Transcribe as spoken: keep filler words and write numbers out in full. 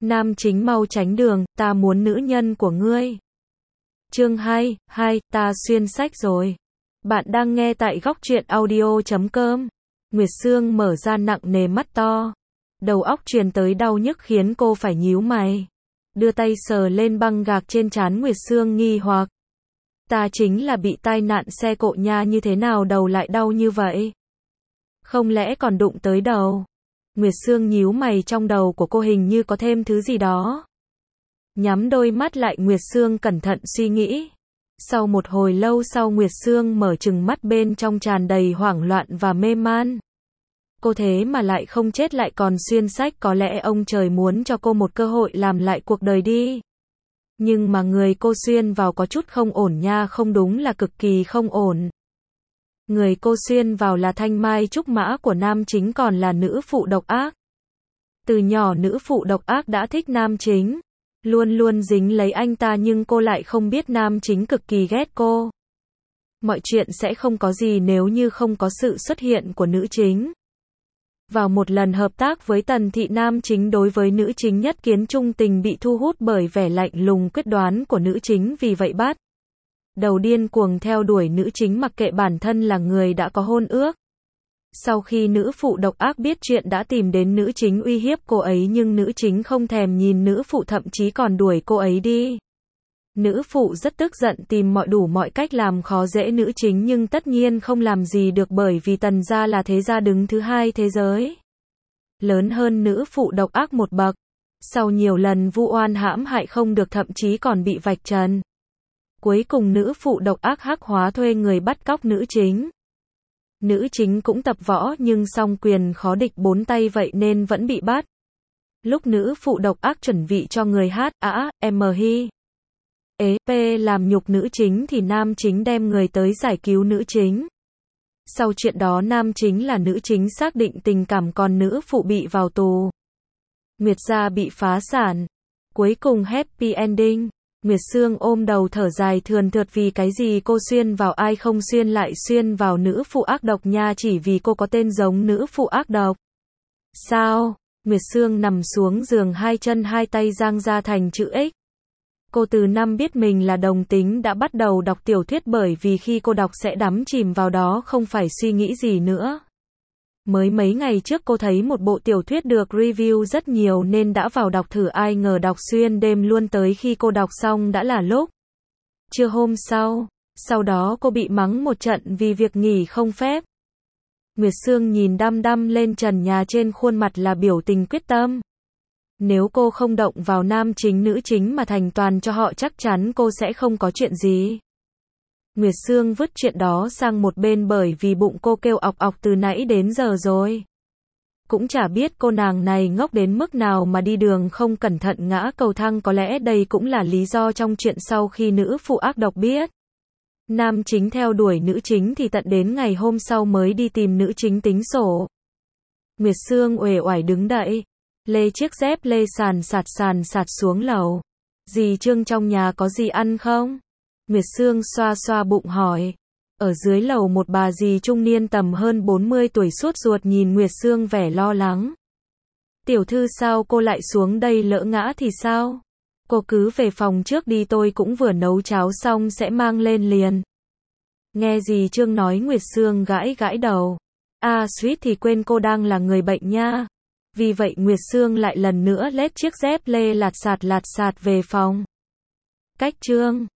Nam chính mau tránh đường, ta muốn nữ nhân của ngươi. Chương hai, hai, ta xuyên sách rồi. Bạn đang nghe tại góc truyện audio chấm com. Nguyệt Sương mở ra nặng nề mắt to. Đầu óc truyền tới đau nhức khiến cô phải nhíu mày. Đưa tay sờ lên băng gạc trên trán Nguyệt Sương nghi hoặc. Ta chính là bị tai nạn xe cộ nha, như thế nào đầu lại đau như vậy? Không lẽ còn đụng tới đầu? Nguyệt Sương nhíu mày, trong đầu của cô hình như có thêm thứ gì đó. Nhắm đôi mắt lại, Nguyệt Sương cẩn thận suy nghĩ. Sau một hồi lâu sau, Nguyệt Sương mở trừng mắt, bên trong tràn đầy hoảng loạn và mê man. Cô thế mà lại không chết, lại còn xuyên sách, có lẽ ông trời muốn cho cô một cơ hội làm lại cuộc đời đi. Nhưng mà người cô xuyên vào có chút không ổn nha, không đúng là cực kỳ không ổn. Người cô xuyên vào là thanh mai trúc mã của nam chính, còn là nữ phụ độc ác. Từ nhỏ nữ phụ độc ác đã thích nam chính, luôn luôn dính lấy anh ta, nhưng cô lại không biết nam chính cực kỳ ghét cô. Mọi chuyện sẽ không có gì nếu như không có sự xuất hiện của nữ chính. Vào một lần hợp tác với Tần Thị, nam chính đối với nữ chính nhất kiến trung tình, bị thu hút bởi vẻ lạnh lùng quyết đoán của nữ chính, vì vậy bắt đầu điên cuồng theo đuổi nữ chính, mặc kệ bản thân là người đã có hôn ước. Sau khi nữ phụ độc ác biết chuyện, đã tìm đến nữ chính uy hiếp cô ấy, nhưng nữ chính không thèm nhìn nữ phụ, thậm chí còn đuổi cô ấy đi. Nữ phụ rất tức giận, tìm mọi đủ mọi cách làm khó dễ nữ chính, nhưng tất nhiên không làm gì được, bởi vì Tần gia là thế gia đứng thứ hai thế giới, lớn hơn nữ phụ độc ác một bậc. Sau nhiều lần vu oan hãm hại không được, thậm chí còn bị vạch trần, cuối cùng nữ phụ độc ác hắc hóa, thuê người bắt cóc nữ chính. Nữ chính cũng tập võ, nhưng song quyền khó địch bốn tay, vậy nên vẫn bị bắt. Lúc nữ phụ độc ác chuẩn bị cho người hát a m hi ế p làm nhục nữ chính, thì nam chính đem người tới giải cứu nữ chính. Sau chuyện đó, nam chính là nữ chính xác định tình cảm, còn nữ phụ bị vào tù. Nguyệt gia bị phá sản. Cuối cùng happy ending. Nguyệt Sương ôm đầu thở dài thườn thượt, vì cái gì cô xuyên vào, ai không xuyên lại xuyên vào nữ phụ ác độc nha, chỉ vì cô có tên giống nữ phụ ác độc. Sao? Nguyệt Sương nằm xuống giường, hai chân hai tay dang ra thành chữ X. Cô từ năm biết mình là đồng tính đã bắt đầu đọc tiểu thuyết, bởi vì khi cô đọc sẽ đắm chìm vào đó, không phải suy nghĩ gì nữa. Mới mấy ngày trước cô thấy một bộ tiểu thuyết được review rất nhiều nên đã vào đọc thử, ai ngờ đọc xuyên đêm luôn, tới khi cô đọc xong đã là lúc trưa hôm sau. Sau đó cô bị mắng một trận vì việc nghỉ không phép. Nguyệt Sương nhìn đăm đăm lên trần nhà, trên khuôn mặt là biểu tình quyết tâm. Nếu cô không động vào nam chính nữ chính mà thành toàn cho họ, chắc chắn cô sẽ không có chuyện gì. Nguyệt Sương vứt chuyện đó sang một bên, bởi vì bụng cô kêu ọc ọc từ nãy đến giờ rồi. Cũng chả biết cô nàng này ngốc đến mức nào mà đi đường không cẩn thận ngã cầu thang, có lẽ đây cũng là lý do trong chuyện sau khi nữ phụ ác độc biết nam chính theo đuổi nữ chính, thì tận đến ngày hôm sau mới đi tìm nữ chính tính sổ. Nguyệt Sương uể oải đứng dậy, lê chiếc dép lê sàn sạt sàn sạt xuống lầu. Dì Trương trong nhà có gì ăn không? Nguyệt Sương xoa xoa bụng hỏi. Ở dưới lầu một bà dì trung niên tầm hơn bốn mươi tuổi sốt ruột nhìn Nguyệt Sương vẻ lo lắng. Tiểu thư sao cô lại xuống đây, lỡ ngã thì sao? Cô cứ về phòng trước đi, tôi cũng vừa nấu cháo xong sẽ mang lên liền. Nghe dì Trương nói, Nguyệt Sương gãi gãi đầu. À suýt thì quên, cô đang là người bệnh nha. Vì vậy Nguyệt Sương lại lần nữa lết chiếc dép lê lạt sạt lạt sạt về phòng. Cách Trương